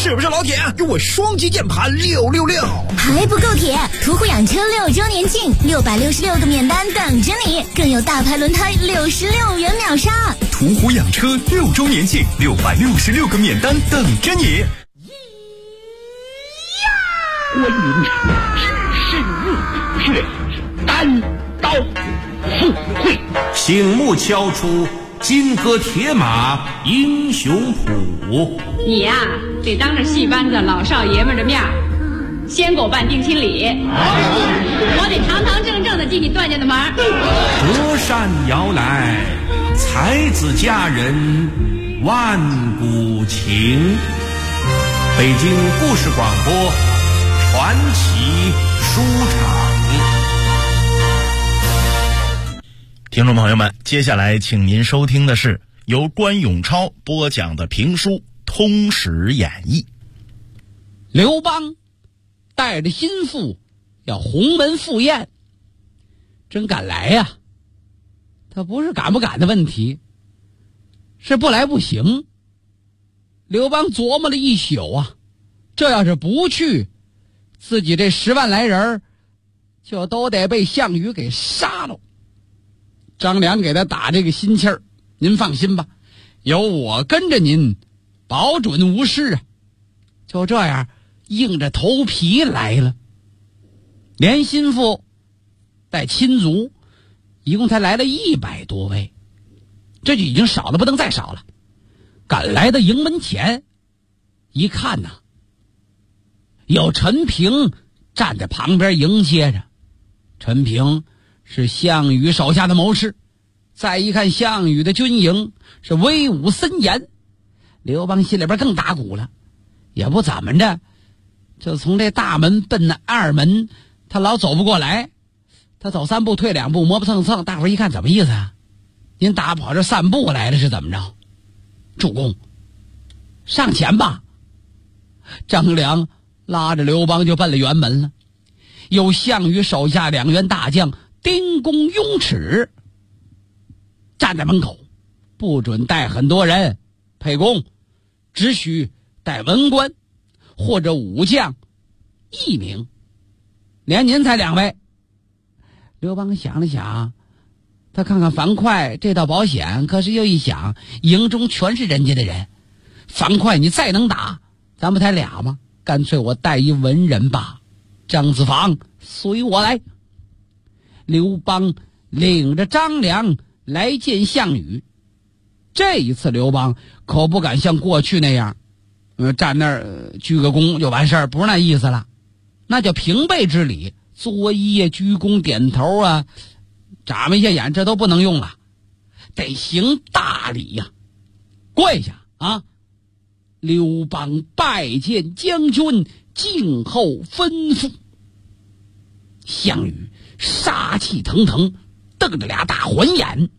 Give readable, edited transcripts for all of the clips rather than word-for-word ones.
是不是老铁？给我双击键盘666！ 还不够铁！途虎养车6周年庆，666个免单等着你，更有大牌轮胎66元秒杀。 途虎养车6周年庆，666个免单等着你。 关云长只身入却单刀赴会， 醒目敲出金戈铁马英雄谱。 你呀，得当着戏班子老少爷们的面先给我办定亲礼，我得堂堂正正的进你段家的门。 隔山摇来，才子佳人万古情。北京故事广播传奇书场。 听众朋友们，接下来请您收听的是由关永超播讲的评书《通史演义》。 刘邦带着心腹要鸿门赴宴，真敢来呀！他不是敢不敢的问题，是不来不行。刘邦琢磨了一宿啊，这要是不去，自己这10万来人就都得被项羽给杀了。张良给他打这个心气儿，您放心吧，有我跟着您，保准无事啊。就这样硬着头皮来了，连心腹带亲族一共才来了100多位，这就已经少了不能再少了。赶来的营门前一看呐，有陈平站在旁边迎接着。陈平是项羽手下的谋士，再一看项羽的军营是威武森严，刘邦心里边更打鼓了，也不怎么着，就从这大门奔那二门，他老走不过来，他走3步退2步，磨磨蹭蹭。大伙一看怎么意思啊？您打跑这散步来了是怎么着？主公，上前吧。张良拉着刘邦就奔了辕门了。有项羽手下2员大将丁公、雍齿站在门口，不准带很多人，沛公只许带文官或者武将1名，连您才2位。刘邦想了想，他看看樊哙这倒保险，可是又一想，营中全是人家的人，樊哙你再能打，咱不才俩吗？干脆我带一文人吧。张子房随我来。刘邦领着张良来见项羽。这一次刘邦可不敢像过去那样站那儿鞠个躬就完事儿，不是那意思了，那叫平辈之礼，作揖鞠躬点头啊，眨巴一下眼，这都不能用了，得行大礼呀，跪下啊！刘邦拜见将军，静候吩咐。项羽杀气腾腾，瞪着俩大环眼。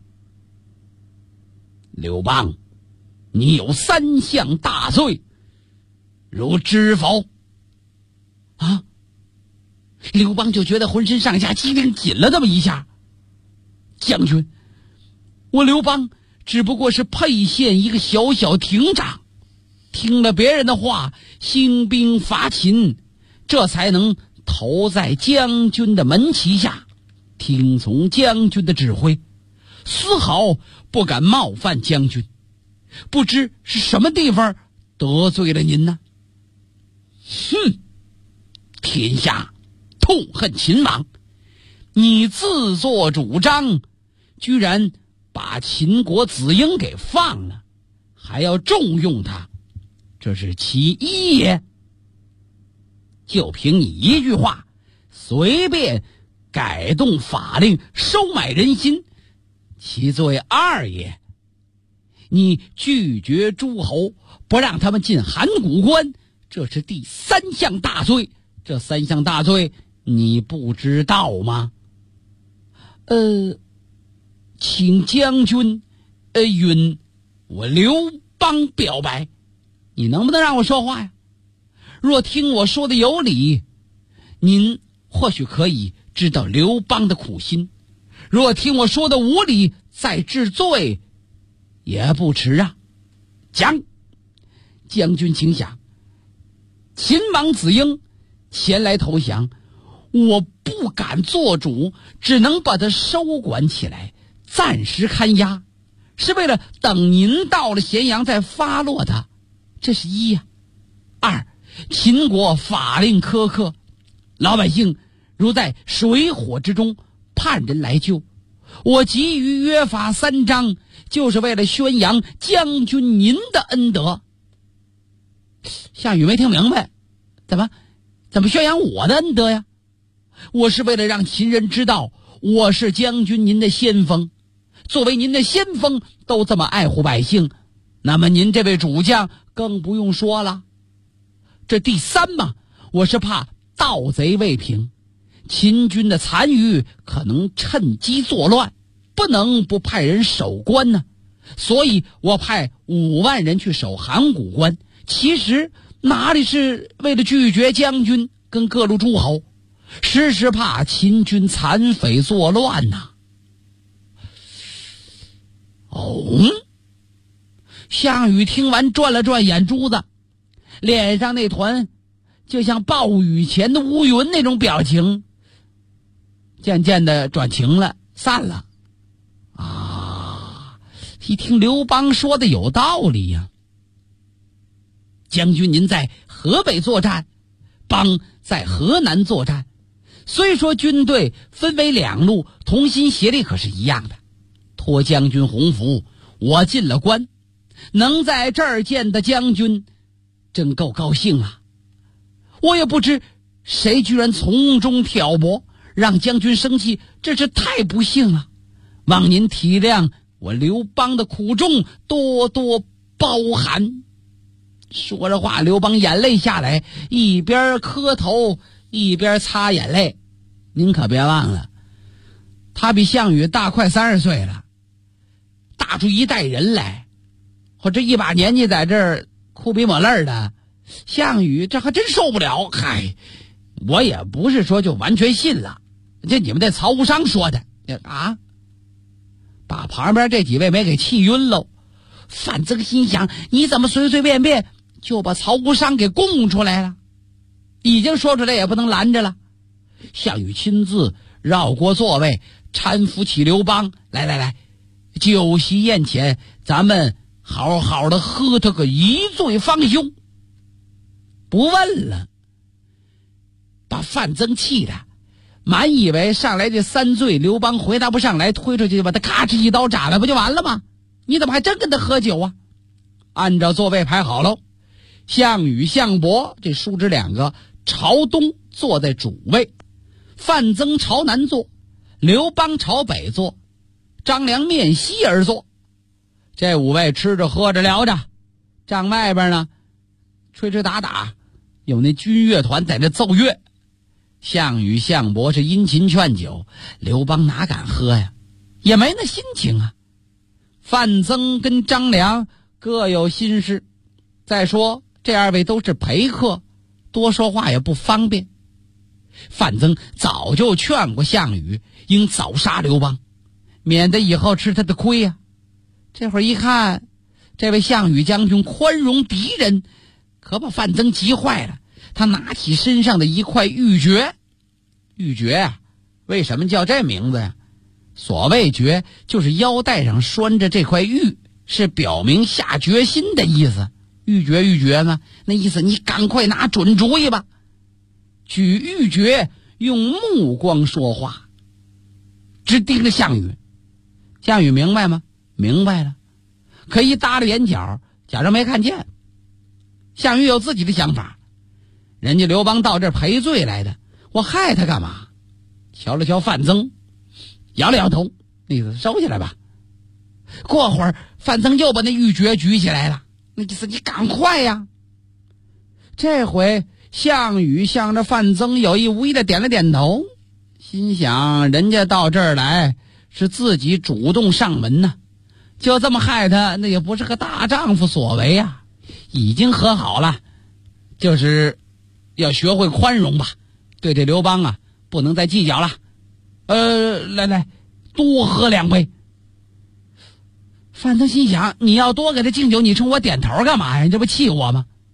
刘邦，你有3项大罪，如知否？啊！刘邦就觉得浑身上下机灵紧了这么一下。将军，我刘邦只不过是沛县一个小小亭长，听了别人的话，兴兵伐秦，这才能投在将军的门旗下，听从将军的指挥，丝毫不敢冒犯将军。不知是什么地方得罪了您呢？哼！天下痛恨秦王，你自作主张，居然把秦国子婴给放了，还要重用他，这是其一也。就凭你一句话，随便改动法令，收买人心，其罪2也。你拒绝诸侯，不让他们进函谷关，这是第3项大罪。这3项大罪你不知道吗？请将军允我刘邦表白。你能不能让我说话呀？若听我说的有理，您或许可以知道刘邦的苦心；若听我说的无理，再治罪也不迟啊。讲，将军请想， 秦王子婴前来投降，我不敢做主，只能把他收管起来，暂时看押，是为了等您到了咸阳再发落他。这是一呀。二，秦国法令苛刻，老百姓如在水火之中，盼人来救。我急于约法3章，就是为了宣扬将军您的恩德。项羽没听明白，怎么宣扬我的恩德呀？我是为了让秦人知道我是将军您的先锋，作为您的先锋都这么爱护百姓，那么您这位主将更不用说了。这第3嘛，我是怕盗贼未平，秦军的残余可能趁机作乱，不能不派人守关呢。所以我派5万人去守函谷关，其实哪里是为了拒绝将军跟各路诸侯，时时怕秦军残匪作乱呐。项羽听完转了转眼珠子，脸上那团就像暴雨前的乌云那种表情渐渐的转晴了，散了。一听刘邦说的有道理呀，将军您在河北作战，邦在河南作战，虽说军队分为2路，同心协力可是一样的。托将军鸿福，我进了关，能在这儿见的将军真够高兴啊。我也不知谁居然从中挑拨，让将军生气，这是太不幸了。望您体谅我刘邦的苦衷，多多包涵。说着话，刘邦眼泪下来，一边磕头一边擦眼泪。您可别忘了，他比项羽大快30岁了，大出一代人来。我这一把年纪在这儿哭鼻抹泪的，项羽这还真受不了。嗨，我也不是说就完全信了，这你们这曹无伤说的啊，把旁边这几位没给气晕喽。范增心想，你怎么随随便便就把曹无伤给供出来了？已经说出来也不能拦着了。项羽亲自绕过座位，搀扶起刘邦，来，酒席宴前，咱们好好的喝他个一醉方休。不问了，把范增气的满以为上来这3醉，刘邦回答不上来，推出去把他咔哧一刀斩了，不就完了吗？你怎么还真跟他喝酒啊？按照座位排好喽，项羽、项伯这叔侄2个朝东坐在主位，范增朝南坐，刘邦朝北坐，张良面西而坐。这5位吃着喝着聊着，帐外边呢吹吹打打，有那军乐团在那奏乐。项羽、项伯是殷勤劝酒，刘邦哪敢喝呀，也没那心情啊。范增跟张良各有心事，再说这2位都是陪客，多说话也不方便。范增早就劝过项羽应早杀刘邦，免得以后吃他的亏呀。这会儿一看这位项羽将军宽容敌人，可把范增急坏了。他拿起身上的一块玉珏，玉珏啊，为什么叫这名字呀？所谓珏，就是腰带上拴着这块玉，是表明下决心的意思。玉珏呢，那意思你赶快拿准主意吧。举玉珏，用目光说话，直盯着项羽。项羽明白吗？明白了，可一耷拉眼角，假装没看见。项羽有自己的想法，人家刘邦到这儿赔罪来的，我害他干嘛？瞧了瞧范增，摇了摇头，那意思收起来吧。过会儿范增又把那玉珏举起来了，那意思你赶快呀。这回项羽向着范增有意无意的点了点头，心想人家到这儿来是自己主动上门呢，就这么害他，那也不是个大丈夫所为啊。已经和好了，就是要学会宽容吧，对这刘邦啊不能再计较了。来多喝2杯。范增心想，你要多给他敬酒，你冲我点头干嘛呀？你这不气我吗？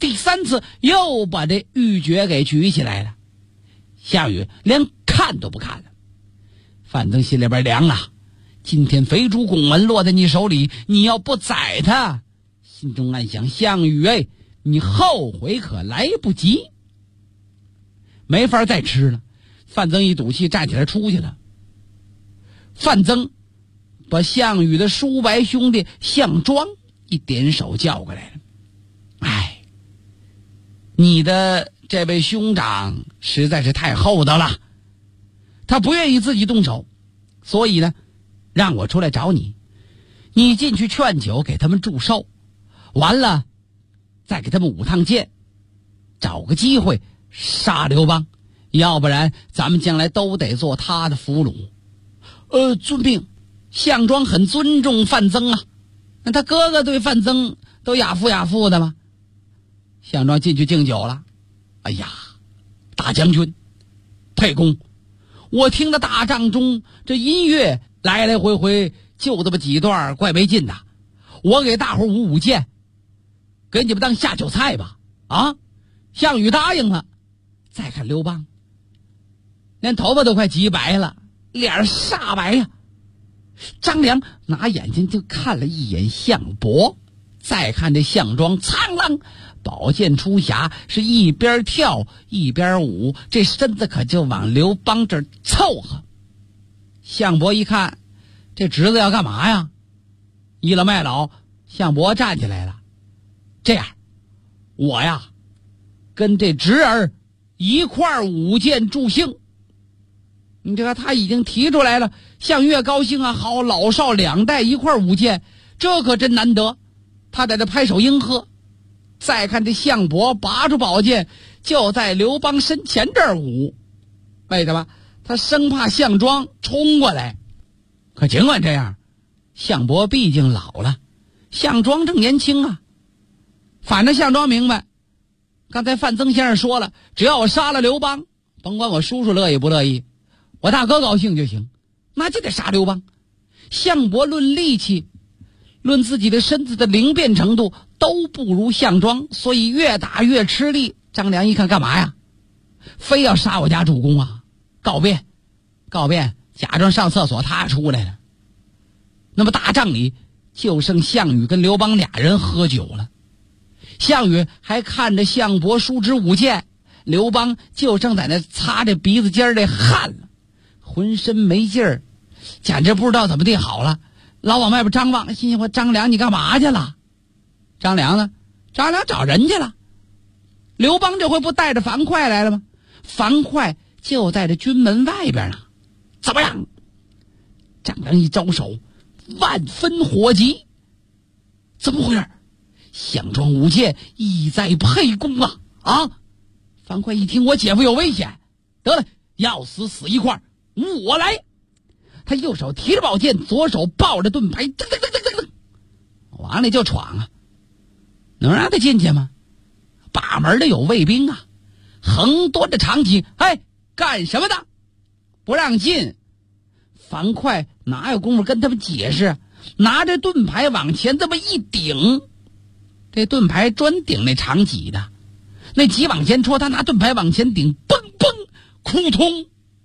第3次又把这玉珏给举起来了。项羽连看都不看了。范增心里边凉啊，今天肥猪拱门落在你手里，你要不宰他，心中暗想，项羽哎，你后悔可来不及。没法再吃了，范增一赌气站起来出去了。范增把项羽的叔伯兄弟项庄一点手叫过来了。哎，你的这位兄长实在是太厚道了，他不愿意自己动手，所以呢让我出来找你，你进去劝酒给他们祝寿，完了再给他们5趟剑，找个机会杀刘邦，要不然咱们将来都得做他的俘虏。遵命。项庄很尊重范增啊，那他哥哥对范增都亚父的吗？项庄进去敬酒了。哎呀，大将军沛公，我听到大帐中这音乐来来回回就这么几段，怪没劲的，我给大伙舞剑，给你们当下酒菜吧。啊，项羽答应了。再看刘邦，连头发都快急白了，脸煞白呀。张良拿眼睛就看了一眼项伯，再看这项庄，苍啷宝剑出匣，是一边跳一边舞，这身子可就往刘邦这儿凑合。项伯一看这侄子要干嘛呀，倚老卖老，项伯站起来了。这样，我呀跟这侄儿一块舞剑助兴。你这个他已经提出来了，项羽高兴啊，好，老少2代一块舞剑，这可真难得。他在这拍手应和。再看这项伯拔出宝剑，就在刘邦身前这儿舞。为什么？他生怕项庄冲过来。可尽管这样，项伯毕竟老了，项庄正年轻啊。反正项庄明白，刚才范增先生说了，只要我杀了刘邦，甭管我叔叔乐意不乐意，我大哥高兴就行，那就得杀刘邦。项伯论力气，论自己的身子的灵便程度都不如项庄，所以越打越吃力。张良一看，干嘛呀？非要杀我家主公啊？告变，假装上厕所，他出来了。那么大帐里就剩项羽跟刘邦俩人喝酒了。项羽还看着项伯叔侄舞剑，刘邦就正在那擦着鼻子尖的汗了，浑身没劲儿，简直不知道怎么地好了。老往外边张望，心想：张良你干嘛去了？张良呢？张良找人去了。刘邦这回不带着樊哙来了吗？樊哙就在这军门外边呢。怎么样？张良一招手，万分火急。怎么回事？项庄舞剑意在沛公啊！啊！樊哙一听我姐夫有危险，得了，要死死一块，我来。他右手提着宝剑，左手抱着盾牌，噔噔噔噔噔噔，往里就闯啊！能让他进去吗？把门的有卫兵啊，横端着长戟，哎，干什么的？不让进。樊哙哪有功夫跟他们解释？拿着盾牌往前这么一顶，这盾牌专顶那长戟的，那戟往前戳，他拿盾牌往前顶，嘣嘣，扑通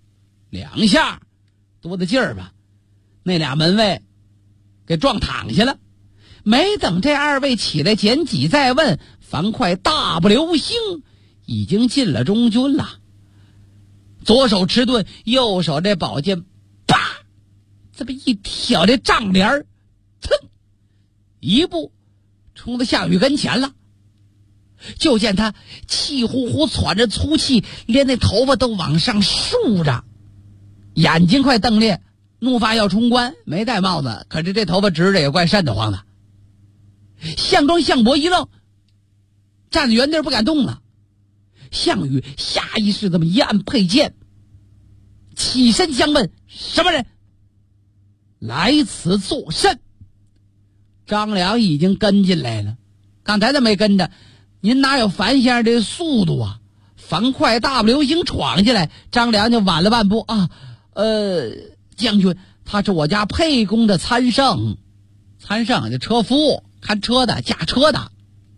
2下，多大劲儿吧？那俩门卫给撞躺下了。没等这2位起来捡戟再问，樊哙大步流星已经进了中军了。左手持盾，右手这宝剑，啪，这么一挑这帐帘，噌，一步冲到项羽跟前了。就见他气呼呼喘着粗气，连那头发都往上竖着，眼睛快瞪裂，怒发要冲冠，没戴帽子，可是这头发直着也怪瘆得慌的。项庄、项伯一愣，站在原地不敢动了。项羽下意识这么一按佩剑，起身相问：什么人？来此作甚？张良已经跟进来了，刚才他没跟着，您哪有樊先生这速度啊？樊哙大步流星闯进来，张良就晚了半步啊。将军，他是我家沛公的参圣，参圣就车夫，看车的，驾车的。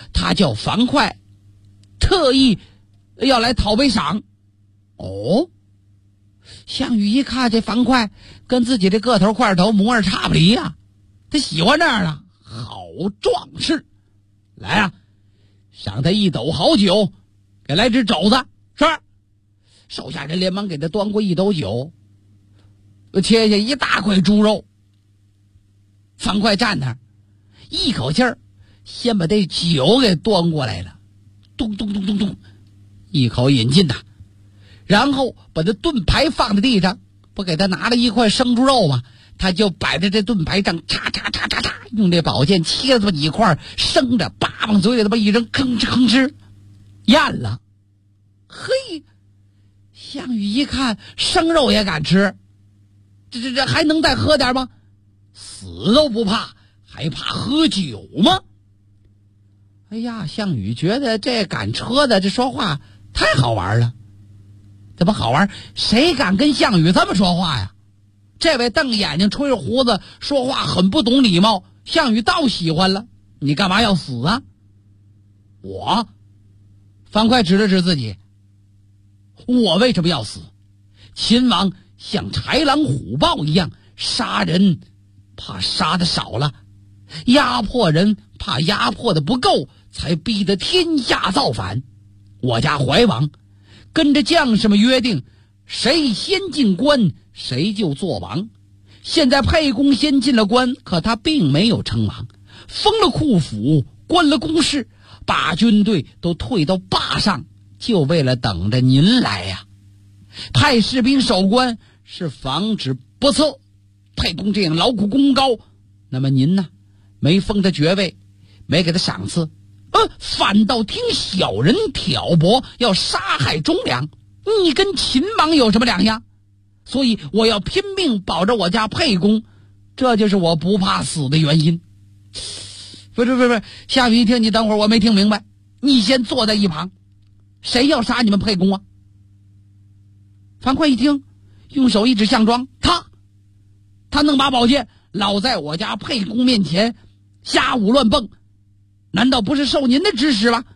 他叫樊哙，特意要来讨杯赏。哦，项羽一看这樊哙跟自己这个头块头模样差不离啊，他喜欢这样的好壮士。来啊，赏他一斗好酒，给来只肘子。是，手下人连忙给他端过一斗酒，切下一大块猪肉。樊哙站那儿，一口气儿先把这酒给端过来了，咚咚咚咚咚，一口饮尽呐。然后把这盾牌放在地上，不给他拿了一块生猪肉吗？他就摆在这盾牌上，叉叉叉叉叉，用这宝剑切了这么几块，生着叭往嘴里这么一扔，吭哧吭哧咽了。嘿，项羽一看生肉也敢吃，这还能再喝点吗？死都不怕，还怕喝酒吗？哎呀，项羽觉得这赶车的这说话太好玩了。怎么好玩？谁敢跟项羽这么说话呀？这位瞪眼睛吹着胡子说话很不懂礼貌，项羽倒喜欢了。你干嘛要死啊？我，樊哙指了指自己，我为什么要死？秦王像豺狼虎豹一样杀人，怕杀的少了，压迫人怕压迫的不够，才逼得天下造反。我家怀王跟着将士们约定，谁先进关谁就做王。现在沛公先进了关，可他并没有称王，封了库府，关了公事，把军队都退到坝上，就为了等着您来呀。派士兵守关是防止不测，沛公这样劳苦功高，那么您呢，没封他爵位，没给他赏赐，反倒听小人挑拨，要杀害忠良，你跟秦王有什么两样？所以我要拼命保着我家沛公，这就是我不怕死的原因。不是，项羽一听，你等会儿，我没听明白，你先坐在一旁，谁要杀你们沛公啊？樊哙一听，用手一指项庄，他弄把宝剑老在我家沛公面前瞎舞乱蹦，难道不是受您的指使吗？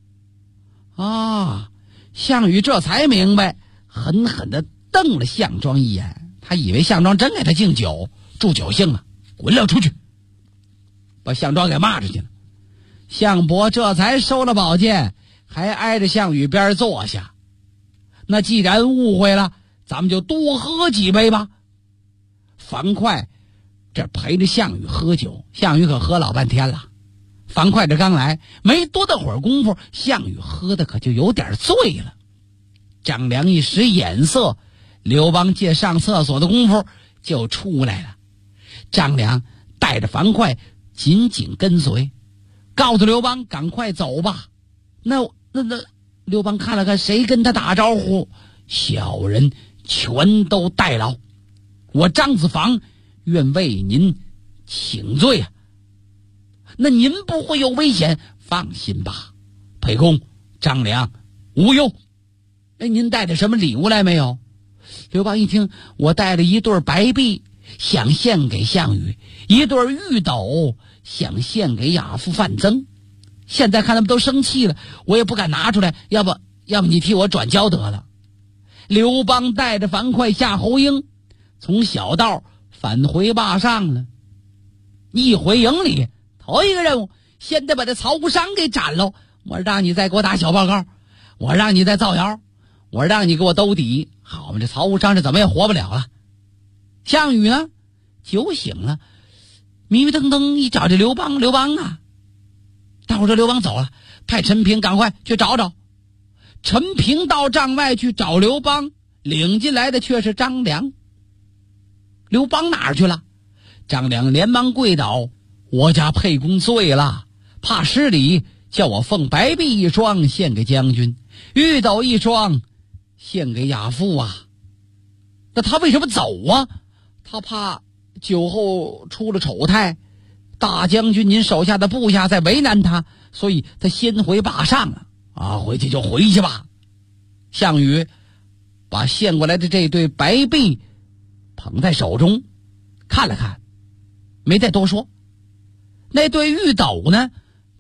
啊，项羽这才明白，狠狠地瞪了项庄一眼，他以为项庄真给他敬酒，助酒兴啊，滚了出去，把项庄给骂出去了。项伯这才收了宝剑，还挨着项羽边坐下。那既然误会了，咱们就多喝几杯吧。樊哙这陪着项羽喝酒，项羽可喝老半天了。樊哙这刚来没多大会儿功夫，项羽喝的可就有点醉了。张良一使眼色，刘邦借上厕所的功夫就出来了。张良带着樊哙紧紧跟随，告诉刘邦赶快走吧。那刘邦看了看谁跟他打招呼，小人全都代劳，我张子房愿为您请罪啊。那您不会有危险，放心吧，沛公张良无忧。您带着什么礼物来没有？刘邦一听，我带了一对白璧，想献给项羽，一对玉斗，想献给亚父范增。现在看他们都生气了，我也不敢拿出来，要不你替我转交得了。刘邦带着樊哙夏侯婴从小道返回坝上了。一回营里，头一个任务先得把这曹无伤给斩喽。我让你再给我打小报告，我让你再造谣，我让你给我兜底。好嘛，这曹无伤是怎么也活不了了。项羽呢，酒醒了，迷迷瞪瞪一找这刘邦啊，大伙儿说刘邦走了，派陈平赶快去找找。陈平到帐外去找刘邦，领进来的却是张良。刘邦哪儿去了？张良连忙跪倒，我家沛公醉了，怕失礼，叫我奉白璧一双献给将军，玉斗一双献给亚父啊。那他为什么走啊？他怕酒后出了丑态，大将军您手下的部下在为难他，所以他先回坝上了啊。回去就回去吧。项羽把献过来的这对白璧捧在手中，看了看，没再多说。那对玉斗呢，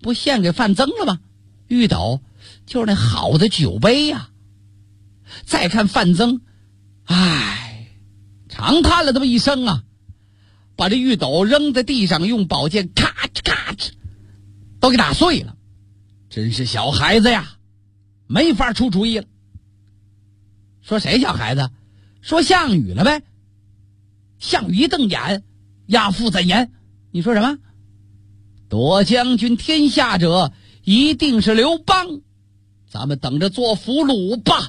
不献给范增了吗？玉斗就是那好的酒杯呀。再看范增，长叹了这么一声啊，把这玉斗扔在地上，用宝剑咔哧咔哧都给打碎了。真是小孩子呀，没法出主意了。说谁小孩子？说项羽了呗。项羽一瞪眼，亚父怎言？你说什么？夺将军天下者一定是刘邦，咱们等着做俘虏吧。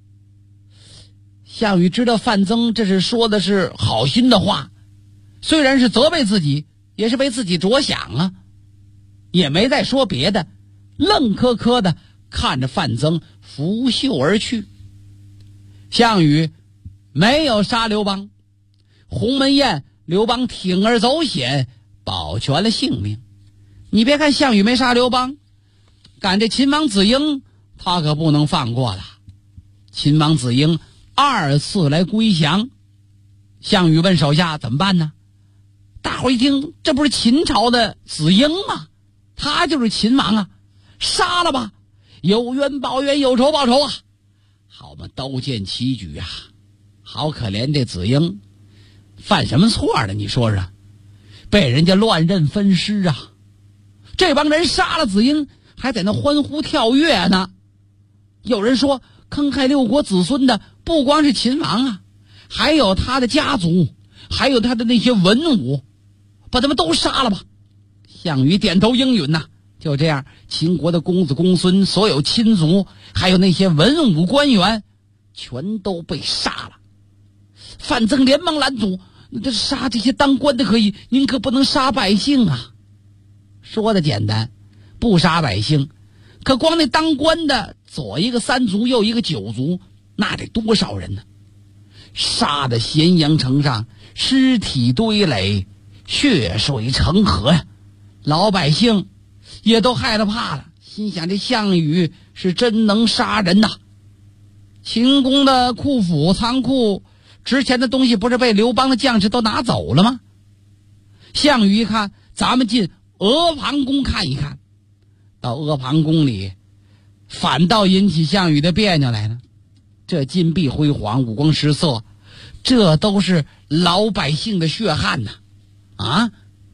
项羽知道范增这是说的是好心的话，虽然是责备自己，也是为自己着想啊，也没再说别的，愣磕磕的看着范增拂袖而去。项羽没有杀刘邦，鸿门宴刘邦铤而走险，保全了性命。你别看项羽没杀刘邦，赶这秦王子婴他可不能放过了。秦王子婴2次来归降，项羽问手下怎么办呢？大伙一听，这不是秦朝的子婴吗？他就是秦王啊，杀了吧，有冤报冤，有仇报仇啊。好嘛，刀剑齐举啊，好可怜这子婴，犯什么错了？你说说，被人家乱刃分尸啊！这帮人杀了子婴，还在那欢呼跳跃呢。有人说，坑害6国子孙的不光是秦王啊，还有他的家族，还有他的那些文武，把他们都杀了吧。项羽点头应允呐。就这样，秦国的公子公孙，所有亲族，还有那些文武官员，全都被杀了。范增连忙拦阻，这杀这些当官的可以，您可不能杀百姓啊。说的简单，不杀百姓，可光那当官的，左一个3族，右一个9族，那得多少人呢？杀的咸阳城上尸体堆垒，血水成河呀！老百姓也都害了怕了，心想这项羽是真能杀人呐。秦宫的库府仓库值钱的东西不是被刘邦的将士都拿走了吗？项羽一看，咱们进阿房宫看一看。到阿房宫里，反倒引起项羽的别扭来了。这金碧辉煌，五光十色，这都是老百姓的血汗呐！啊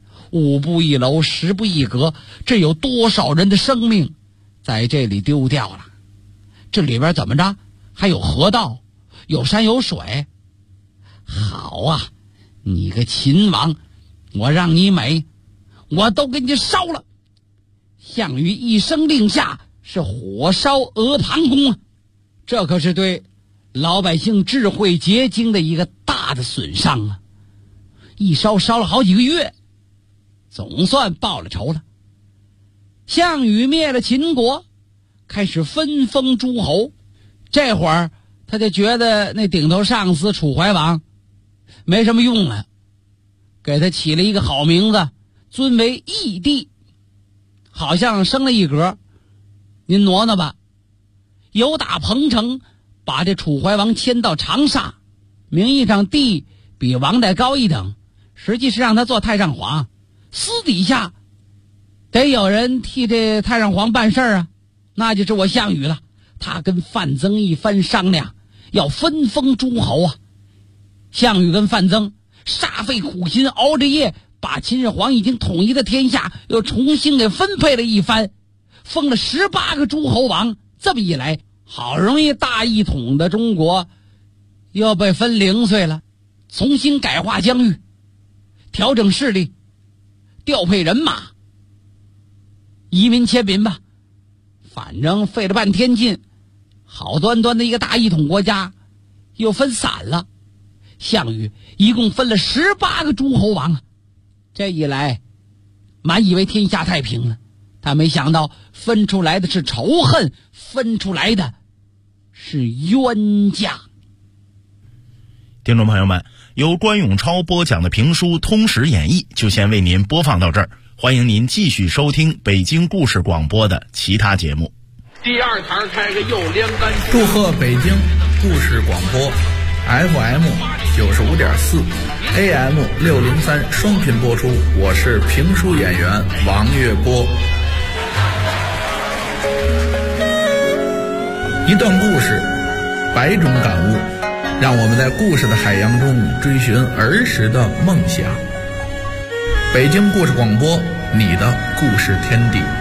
，5步一楼，10步一格，这有多少人的生命在这里丢掉了？这里边怎么着？还有河道，有山有水。好啊，你个秦王，我让你美，我都给你烧了。项羽一声令下，是火烧阿房宫啊！这可是对老百姓智慧结晶的一个大的损伤啊！一烧烧了好几个月，总算报了仇了。项羽灭了秦国，开始分封诸侯。这会儿他就觉得那顶头上司楚怀王没什么用了，给他起了一个好名字，尊为义帝，好像升了一格。您挪挪吧，由打彭城把这楚怀王迁到长沙，名义上帝比王代高一等，实际是让他做太上皇，私底下得有人替这太上皇办事啊，那就是我项羽了。他跟范增一番商量，要分封诸侯啊。项羽跟范增煞费苦心，熬着夜把秦始皇已经统一的天下又重新给分配了一番，封了18个诸侯王。这么一来，好容易大一统的中国又被分零碎了，重新改划疆域，调整势力，调配人马，移民迁民吧，反正费了半天劲，好端端的一个大一统国家又分散了。项羽一共分了18个诸侯王啊！这一来，满以为天下太平了，他没想到分出来的是仇恨，分出来的是冤家。 听众朋友们，由关永超播讲的评书《通史演义》就先为您播放到这儿，欢迎您继续收听北京故事广播的其他节目。 第2堂开个又连杆， 祝贺北京故事广播 FM 95.4 AM 603双频播出，我是评书演员王月波。 一段故事，百种感悟，让我们在故事的海洋中追寻儿时的梦想。北京故事广播，你的故事天地。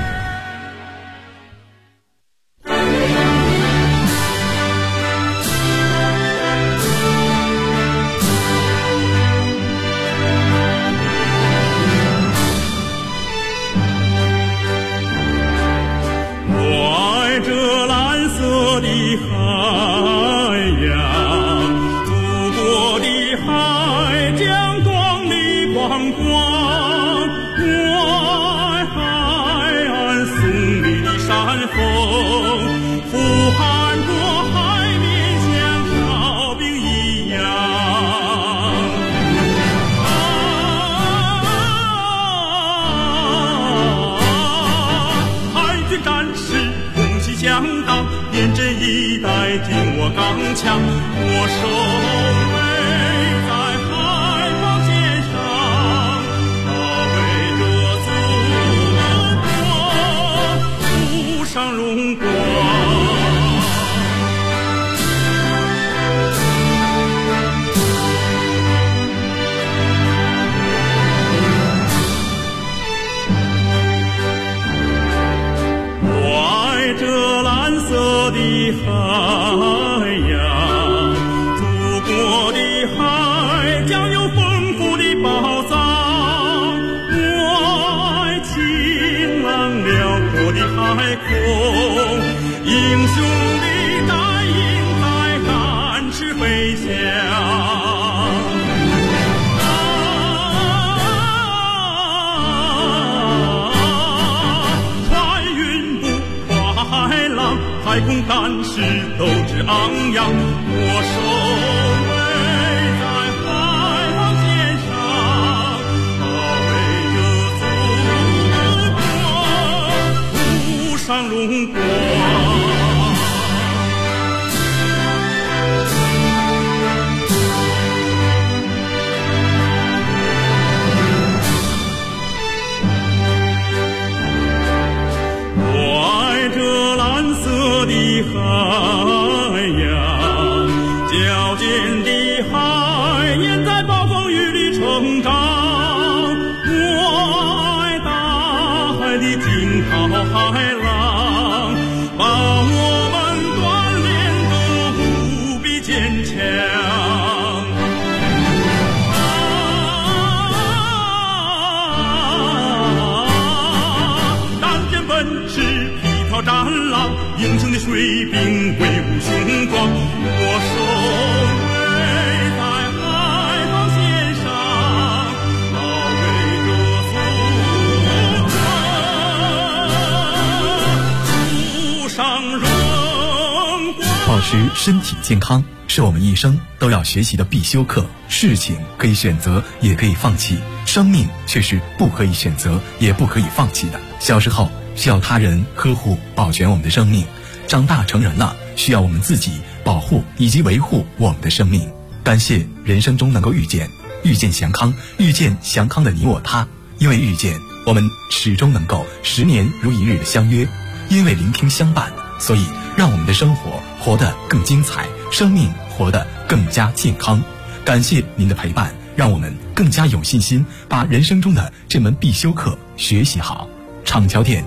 保持身体健康是我们一生都要学习的必修课。事情可以选择，也可以放弃，生命却是不可以选择，也不可以放弃的。小时候需要他人呵护保全我们的生命，长大成人了需要我们自己保护以及维护我们的生命。感谢人生中能够遇见祥康，遇见祥康的你我他。因为遇见，我们始终能够10年如一日的相约；因为聆听相伴，所以让我们的生活活得更精彩，生命活得更加健康。感谢您的陪伴，让我们更加有信心把人生中的这门必修课学习好。厂桥店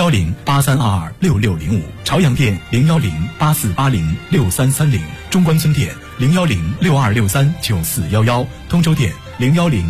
01083226605，朝阳店01084806330，中关村店01062639411，通州店010